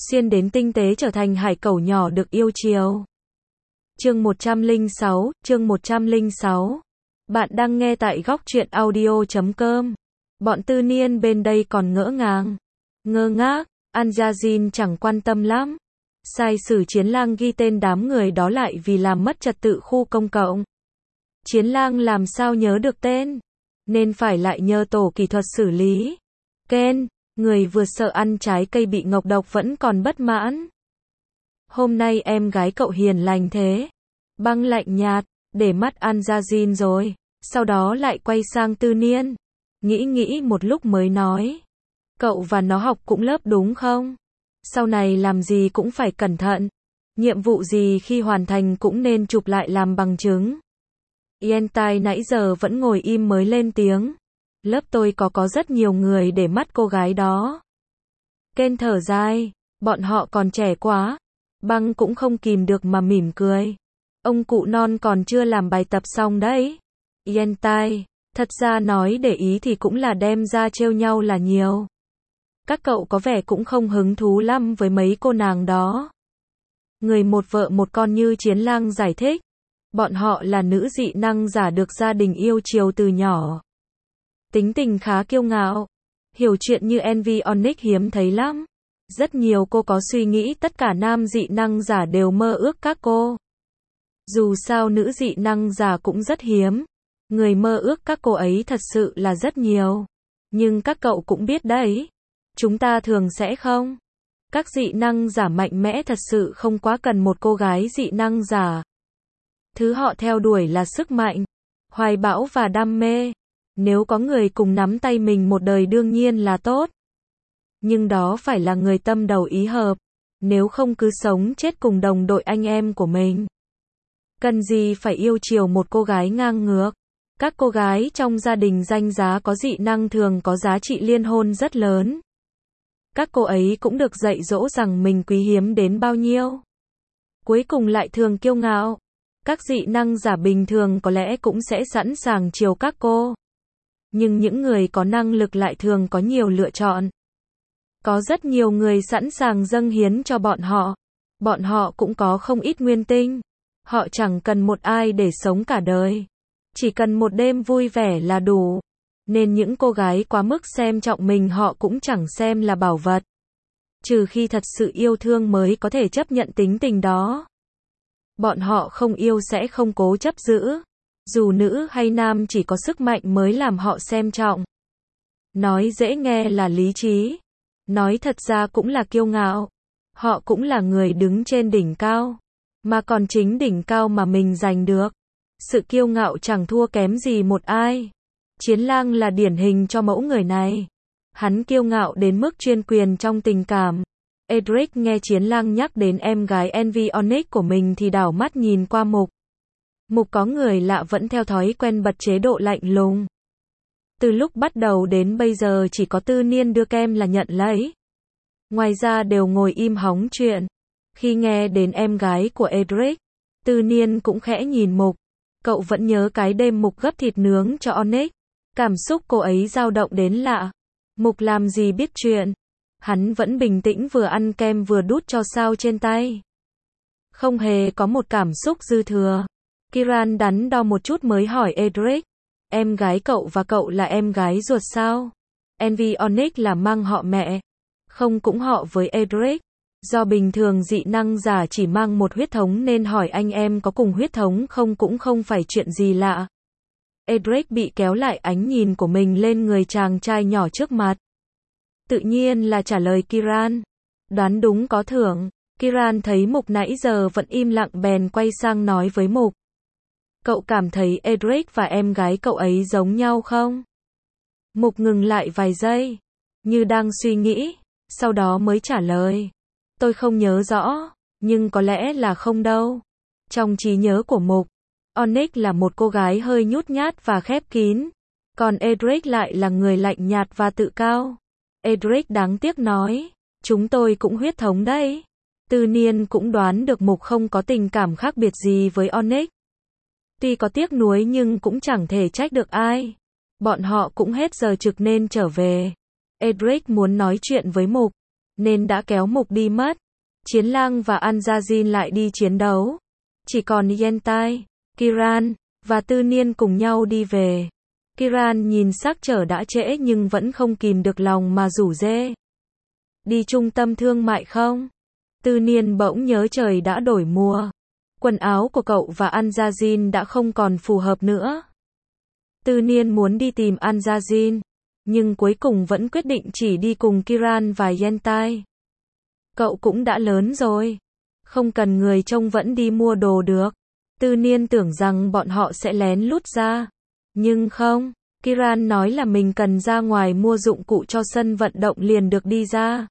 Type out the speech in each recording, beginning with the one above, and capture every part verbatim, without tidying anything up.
xuyên đến tinh tế trở thành hải cẩu nhỏ được yêu chiều. Chương một trăm lẻ sáu, chương một trăm lẻ sáu. Bạn đang nghe tại góc truyện audio chấm com. Bọn tư niên bên đây còn ngỡ ngàng, ngơ ngác, Anjazin chẳng quan tâm lắm. Sai sử Chiến Lang ghi tên đám người đó lại vì làm mất trật tự khu công cộng. Chiến Lang làm sao nhớ được tên, nên phải lại nhờ tổ kỹ thuật xử lý. Ken, người vừa sợ ăn trái cây bị ngộ độc vẫn còn bất mãn. Hôm nay em gái cậu hiền lành thế. Băng lạnh nhạt, để mắt Anjazin rồi, sau đó lại quay sang tư niên. Nghĩ nghĩ một lúc mới nói. Cậu và nó học cũng lớp đúng không? Sau này làm gì cũng phải cẩn thận. Nhiệm vụ gì khi hoàn thành cũng nên chụp lại làm bằng chứng. Yentai nãy giờ vẫn ngồi im mới lên tiếng. Lớp tôi có có rất nhiều người để mắt cô gái đó. Ken thở dài, bọn họ còn trẻ quá. Băng cũng không kìm được mà mỉm cười. Ông cụ non còn chưa làm bài tập xong đấy. Yentai, thật ra nói để ý thì cũng là đem ra trêu nhau là nhiều. Các cậu có vẻ cũng không hứng thú lắm với mấy cô nàng đó. Người một vợ một con như Chiến Lang giải thích. Bọn họ là nữ dị năng giả được gia đình yêu chiều từ nhỏ. Tính tình khá kiêu ngạo. Hiểu chuyện như Envy Onyx hiếm thấy lắm. Rất nhiều cô có suy nghĩ tất cả nam dị năng giả đều mơ ước các cô. Dù sao nữ dị năng giả cũng rất hiếm. Người mơ ước các cô ấy thật sự là rất nhiều. Nhưng các cậu cũng biết đấy. Chúng ta thường sẽ không. Các dị năng giả mạnh mẽ thật sự không quá cần một cô gái dị năng giả. Thứ họ theo đuổi là sức mạnh, hoài bão và đam mê. Nếu có người cùng nắm tay mình một đời đương nhiên là tốt. Nhưng đó phải là người tâm đầu ý hợp. Nếu không cứ sống chết cùng đồng đội anh em của mình. Cần gì phải yêu chiều một cô gái ngang ngược. Các cô gái trong gia đình danh giá có dị năng thường có giá trị liên hôn rất lớn. Các cô ấy cũng được dạy dỗ rằng mình quý hiếm đến bao nhiêu. Cuối cùng lại thường kiêu ngạo. Các dị năng giả bình thường có lẽ cũng sẽ sẵn sàng chiều các cô. Nhưng những người có năng lực lại thường có nhiều lựa chọn. Có rất nhiều người sẵn sàng dâng hiến cho bọn họ. Bọn họ cũng có không ít nguyên tinh. Họ chẳng cần một ai để sống cả đời. Chỉ cần một đêm vui vẻ là đủ. Nên những cô gái quá mức xem trọng mình họ cũng chẳng xem là bảo vật. Trừ khi thật sự yêu thương mới có thể chấp nhận tính tình đó. Bọn họ không yêu sẽ không cố chấp giữ. Dù nữ hay nam chỉ có sức mạnh mới làm họ xem trọng. Nói dễ nghe là lý trí. Nói thật ra cũng là kiêu ngạo. Họ cũng là người đứng trên đỉnh cao. Mà còn chính đỉnh cao mà mình giành được. Sự kiêu ngạo chẳng thua kém gì một ai. Chiến Lang là điển hình cho mẫu người này. Hắn kiêu ngạo đến mức chuyên quyền trong tình cảm. Edric nghe Chiến Lang nhắc đến em gái Envy Onyx của mình thì đảo mắt nhìn qua Mục. Mục có người lạ vẫn theo thói quen bật chế độ lạnh lùng. Từ lúc bắt đầu đến bây giờ chỉ có tư niên đưa kem là nhận lấy. Ngoài ra đều ngồi im hóng chuyện. Khi nghe đến em gái của Edric, tư niên cũng khẽ nhìn Mục. Cậu vẫn nhớ cái đêm Mục gấp thịt nướng cho Onyx. Cảm xúc cô ấy dao động đến lạ. Mục làm gì biết chuyện. Hắn vẫn bình tĩnh vừa ăn kem vừa đút cho sao trên tay. Không hề có một cảm xúc dư thừa. Kiran đắn đo một chút mới hỏi Edric. Em gái cậu và cậu là em gái ruột sao? Envy Onyx là mang họ mẹ. Không cũng họ với Edric. Do bình thường dị năng giả chỉ mang một huyết thống nên hỏi anh em có cùng huyết thống không cũng không phải chuyện gì lạ. Edric bị kéo lại ánh nhìn của mình lên người chàng trai nhỏ trước mặt. Tự nhiên là trả lời Kiran. Đoán đúng có thưởng. Kiran thấy Mục nãy giờ vẫn im lặng bèn quay sang nói với Mục. Cậu cảm thấy Edric và em gái cậu ấy giống nhau không? Mục ngừng lại vài giây. Như đang suy nghĩ. Sau đó mới trả lời. Tôi không nhớ rõ. Nhưng có lẽ là không đâu. Trong trí nhớ của Mục, Onyx là một cô gái hơi nhút nhát và khép kín. Còn Edric lại là người lạnh nhạt và tự cao. Edric đáng tiếc nói. Chúng tôi cũng huyết thống đấy. Tư niên cũng đoán được Mục không có tình cảm khác biệt gì với Onyx. Tuy có tiếc nuối nhưng cũng chẳng thể trách được ai. Bọn họ cũng hết giờ trực nên trở về. Edric muốn nói chuyện với Mục. nên đã kéo Mục đi mất. Chiến Lang và Anjajin lại đi chiến đấu. Chỉ còn Yentai, Kiran và Tư Niên cùng nhau đi về. Kiran nhìn sắc trời đã trễ nhưng vẫn không kìm được lòng mà rủ rê. Đi trung tâm thương mại không? Tư Niên bỗng nhớ trời đã đổi mùa. Quần áo của cậu và Anjajin đã không còn phù hợp nữa. Tư Niên muốn đi tìm Anjajin, nhưng cuối cùng vẫn quyết định chỉ đi cùng Kiran và Yentai. Cậu cũng đã lớn rồi, không cần người trông vẫn đi mua đồ được. Tư Niên tưởng rằng bọn họ sẽ lén lút ra, nhưng không. Kiran nói là mình cần ra ngoài mua dụng cụ cho sân vận động liền được đi ra.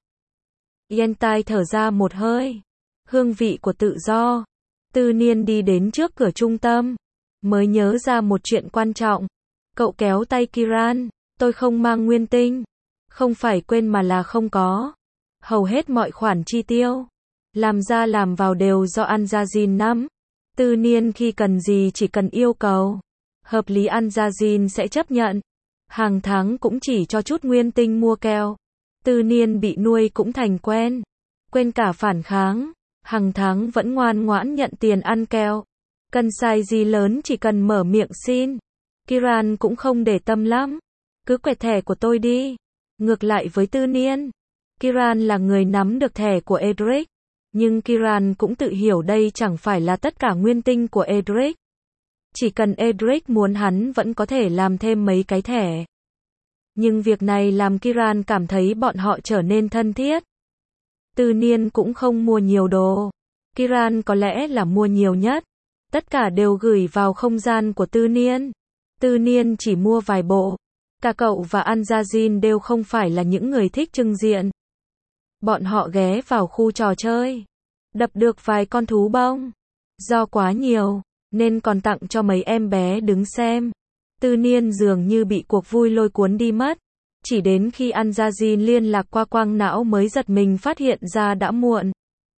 Yentai thở ra một hơi. Hương vị của tự do. Tư Niên đi đến trước cửa trung tâm, mới nhớ ra một chuyện quan trọng. Cậu kéo tay Kiran, tôi không mang nguyên tinh. Không phải quên mà là không có. Hầu hết mọi khoản chi tiêu, làm ra làm vào đều do Anjajin nắm. Tư Niên khi cần gì chỉ cần yêu cầu. Hợp lý Anjajin sẽ chấp nhận. Hàng tháng cũng chỉ cho chút nguyên tinh mua keo. Tư Niên bị nuôi cũng thành quen. Quên cả phản kháng. Hàng tháng vẫn ngoan ngoãn nhận tiền ăn keo. Cần xài gì lớn chỉ cần mở miệng xin. Kiran cũng không để tâm lắm. Cứ quẹt thẻ của tôi đi. Ngược lại với Tư Niên, Kiran là người nắm được thẻ của Edric. Nhưng Kiran cũng tự hiểu đây chẳng phải là tất cả nguyên tinh của Edric. Chỉ cần Edric muốn hắn vẫn có thể làm thêm mấy cái thẻ. Nhưng việc này làm Kiran cảm thấy bọn họ trở nên thân thiết. Tư Niên cũng không mua nhiều đồ. Kiran có lẽ là mua nhiều nhất. Tất cả đều gửi vào không gian của Tư Niên. Tư Niên chỉ mua vài bộ. Cả cậu và Anjajin đều không phải là những người thích trưng diện. Bọn họ ghé vào khu trò chơi, đập được vài con thú bông. Do quá nhiều, nên còn tặng cho mấy em bé đứng xem. Tư Niên dường như bị cuộc vui lôi cuốn đi mất. Chỉ đến khi Anjajin liên lạc qua quang não mới giật mình phát hiện ra đã muộn.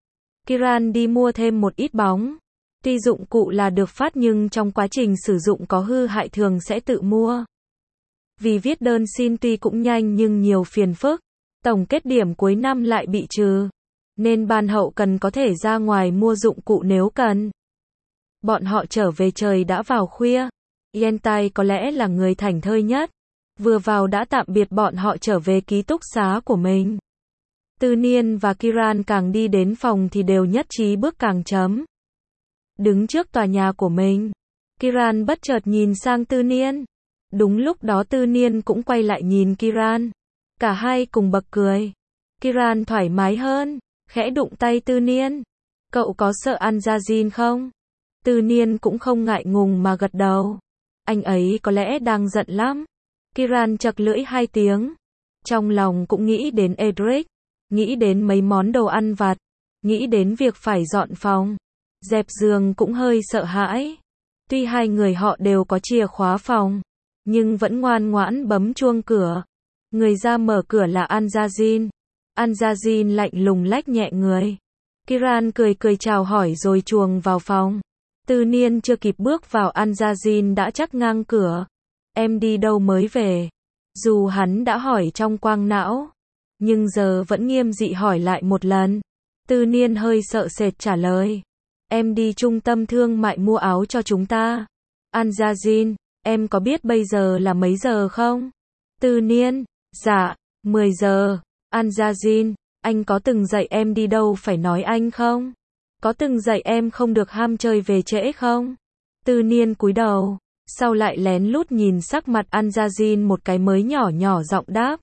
Kiran đi mua thêm một ít bóng. Tuy dụng cụ là được phát nhưng trong quá trình sử dụng có hư hại thường sẽ tự mua. Vì viết đơn xin tuy cũng nhanh nhưng nhiều phiền phức. Tổng kết điểm cuối năm lại bị trừ. Nên ban hậu cần có thể ra ngoài mua dụng cụ nếu cần. Bọn họ trở về trời đã vào khuya. Yentai có lẽ là người thảnh thơi nhất. Vừa vào đã tạm biệt bọn họ trở về ký túc xá của mình. Tư Niên và Kiran càng đi đến phòng thì đều nhất trí bước càng chấm. Đứng trước tòa nhà của mình, Kiran bất chợt nhìn sang Tư Niên. Đúng lúc đó Tư Niên cũng quay lại nhìn Kiran. Cả hai cùng bật cười. Kiran thoải mái hơn, khẽ đụng tay Tư Niên. Cậu có sợ Anjajin không? Tư Niên cũng không ngại ngùng mà gật đầu. Anh ấy có lẽ đang giận lắm. Kiran chật lưỡi hai tiếng. Trong lòng cũng nghĩ đến Edric, nghĩ đến mấy món đồ ăn vặt, nghĩ đến việc phải dọn phòng, dẹp giường cũng hơi sợ hãi. Tuy hai người họ đều có chìa khóa phòng, nhưng vẫn ngoan ngoãn bấm chuông cửa. Người ra mở cửa là Anjajin. Anjajin lạnh lùng lách nhẹ người. Kiran cười cười chào hỏi rồi chuồng vào phòng. Tư Niên chưa kịp bước vào Anjajin đã chắc ngang cửa. Em đi đâu mới về? Dù hắn đã hỏi trong quang não, nhưng giờ vẫn nghiêm dị hỏi lại một lần. Tư Niên hơi sợ sệt trả lời. Em đi trung tâm thương mại mua áo cho chúng ta. Anjajin, em có biết bây giờ là mấy giờ không? Tư Niên, dạ, mười giờ. Anjajin, anh có từng dạy em đi đâu phải nói anh không? Có từng dạy em không được ham chơi về trễ không? Tư Niên cúi đầu, sau lại lén lút nhìn sắc mặt Anjajin một cái mới nhỏ nhỏ giọng đáp.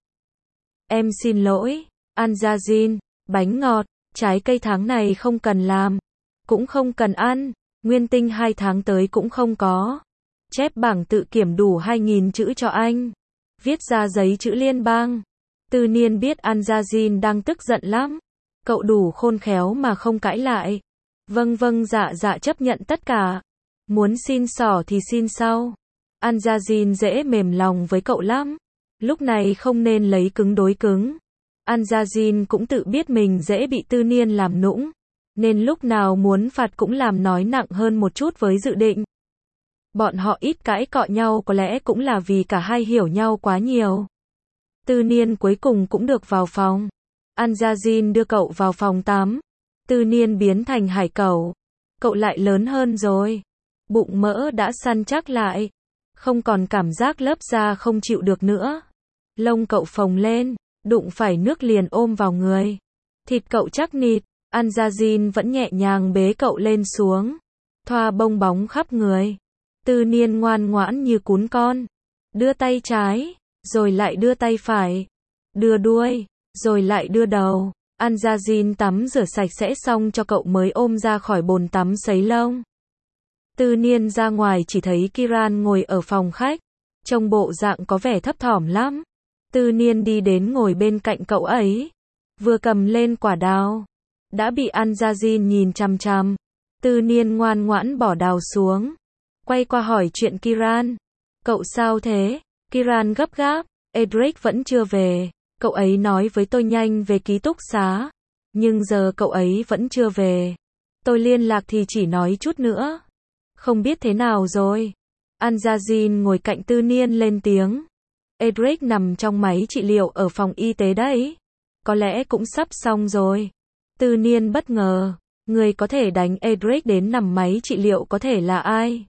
Em xin lỗi, Anjajin, bánh ngọt, trái cây tháng này không cần làm, cũng không cần ăn, nguyên tinh hai tháng tới cũng không có. Chép bảng tự kiểm đủ hai nghìn chữ cho anh. Viết ra giấy chữ liên bang. Tư Niên biết Anjajin đang tức giận lắm. Cậu đủ khôn khéo mà không cãi lại. Vâng vâng dạ dạ chấp nhận tất cả. Muốn xin xỏ thì xin sau. Anjajin dễ mềm lòng với cậu lắm. Lúc này không nên lấy cứng đối cứng. Anjajin cũng tự biết mình dễ bị Tư Niên làm nũng. Nên lúc nào muốn phạt cũng làm nói nặng hơn một chút với dự định. Bọn họ ít cãi cọ nhau có lẽ cũng là vì cả hai hiểu nhau quá nhiều. Tư Niên cuối cùng cũng được vào phòng. Anjazin đưa cậu vào phòng tắm. Tư Niên biến thành hải cẩu. Cậu lại lớn hơn rồi. Bụng mỡ đã săn chắc lại. Không còn cảm giác lớp da không chịu được nữa. Lông cậu phồng lên, đụng phải nước liền ôm vào người. Thịt cậu chắc nịt. Anjazin vẫn nhẹ nhàng bế cậu lên xuống. Thoa bông bóng khắp người. Tư Niên ngoan ngoãn như cún con. Đưa tay trái, rồi lại đưa tay phải. Đưa đuôi, rồi lại đưa đầu. Anjazin tắm rửa sạch sẽ xong cho cậu mới ôm ra khỏi bồn tắm sấy lông. Tư Niên ra ngoài chỉ thấy Kiran ngồi ở phòng khách. Trông bộ dạng có vẻ thấp thỏm lắm. Tư Niên đi đến ngồi bên cạnh cậu ấy. Vừa cầm lên quả đào. Đã bị Anjazin nhìn chằm chằm. Tư Niên ngoan ngoãn bỏ đào xuống. Quay qua hỏi chuyện Kiran. Cậu sao thế? Kiran gấp gáp. Edric vẫn chưa về. Cậu ấy nói với tôi nhanh về ký túc xá. Nhưng giờ cậu ấy vẫn chưa về. Tôi liên lạc thì chỉ nói chút nữa. Không biết thế nào rồi. Anjazin ngồi cạnh Tư Niên lên tiếng. Edric nằm trong máy trị liệu ở phòng y tế đấy. Có lẽ cũng sắp xong rồi. Tư Niên bất ngờ. Người có thể đánh Edric đến nằm máy trị liệu có thể là ai?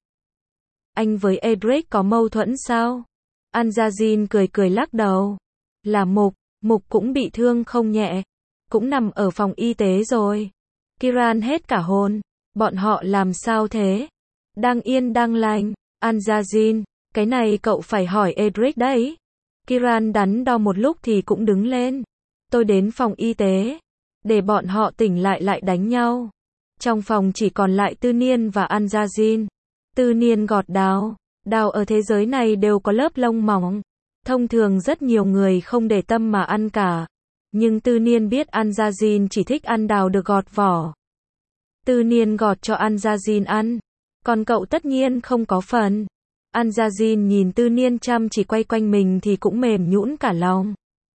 Anh với Edric có mâu thuẫn sao? Anjazin cười cười lắc đầu. Là Mục. Mục cũng bị thương không nhẹ. Cũng nằm ở phòng y tế rồi. Kiran hết cả hồn. Bọn họ làm sao thế? Đang yên đang lành. Anjazin, cái này cậu phải hỏi Edric đấy. Kiran đắn đo một lúc thì cũng đứng lên. Tôi đến phòng y tế. Để bọn họ tỉnh lại lại đánh nhau. Trong phòng chỉ còn lại Tư Niên và Anjazin. Tư Niên gọt đào. Đào ở thế giới này đều có lớp lông mỏng. Thông thường rất nhiều người không để tâm mà ăn cả. Nhưng Tư Niên biết Anjazin chỉ thích ăn đào được gọt vỏ. Tư Niên gọt cho Anjazin ăn. Còn cậu tất nhiên không có phần. Anjazin nhìn Tư Niên chăm chỉ quay quanh mình thì cũng mềm nhũn cả lòng.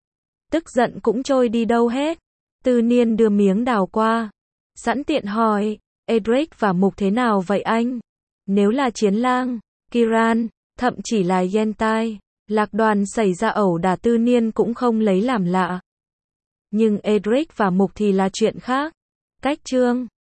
Tức giận cũng trôi đi đâu hết. Tư Niên đưa miếng đào qua. Sẵn tiện hỏi, Edric và Mục thế nào vậy anh? Nếu là Chiến Lang, Kiran, thậm chỉ là Yentai, Lạc Đoàn xảy ra ẩu đả Tư Niên cũng không lấy làm lạ. Nhưng Edric và Mục thì là chuyện khác. Cách chương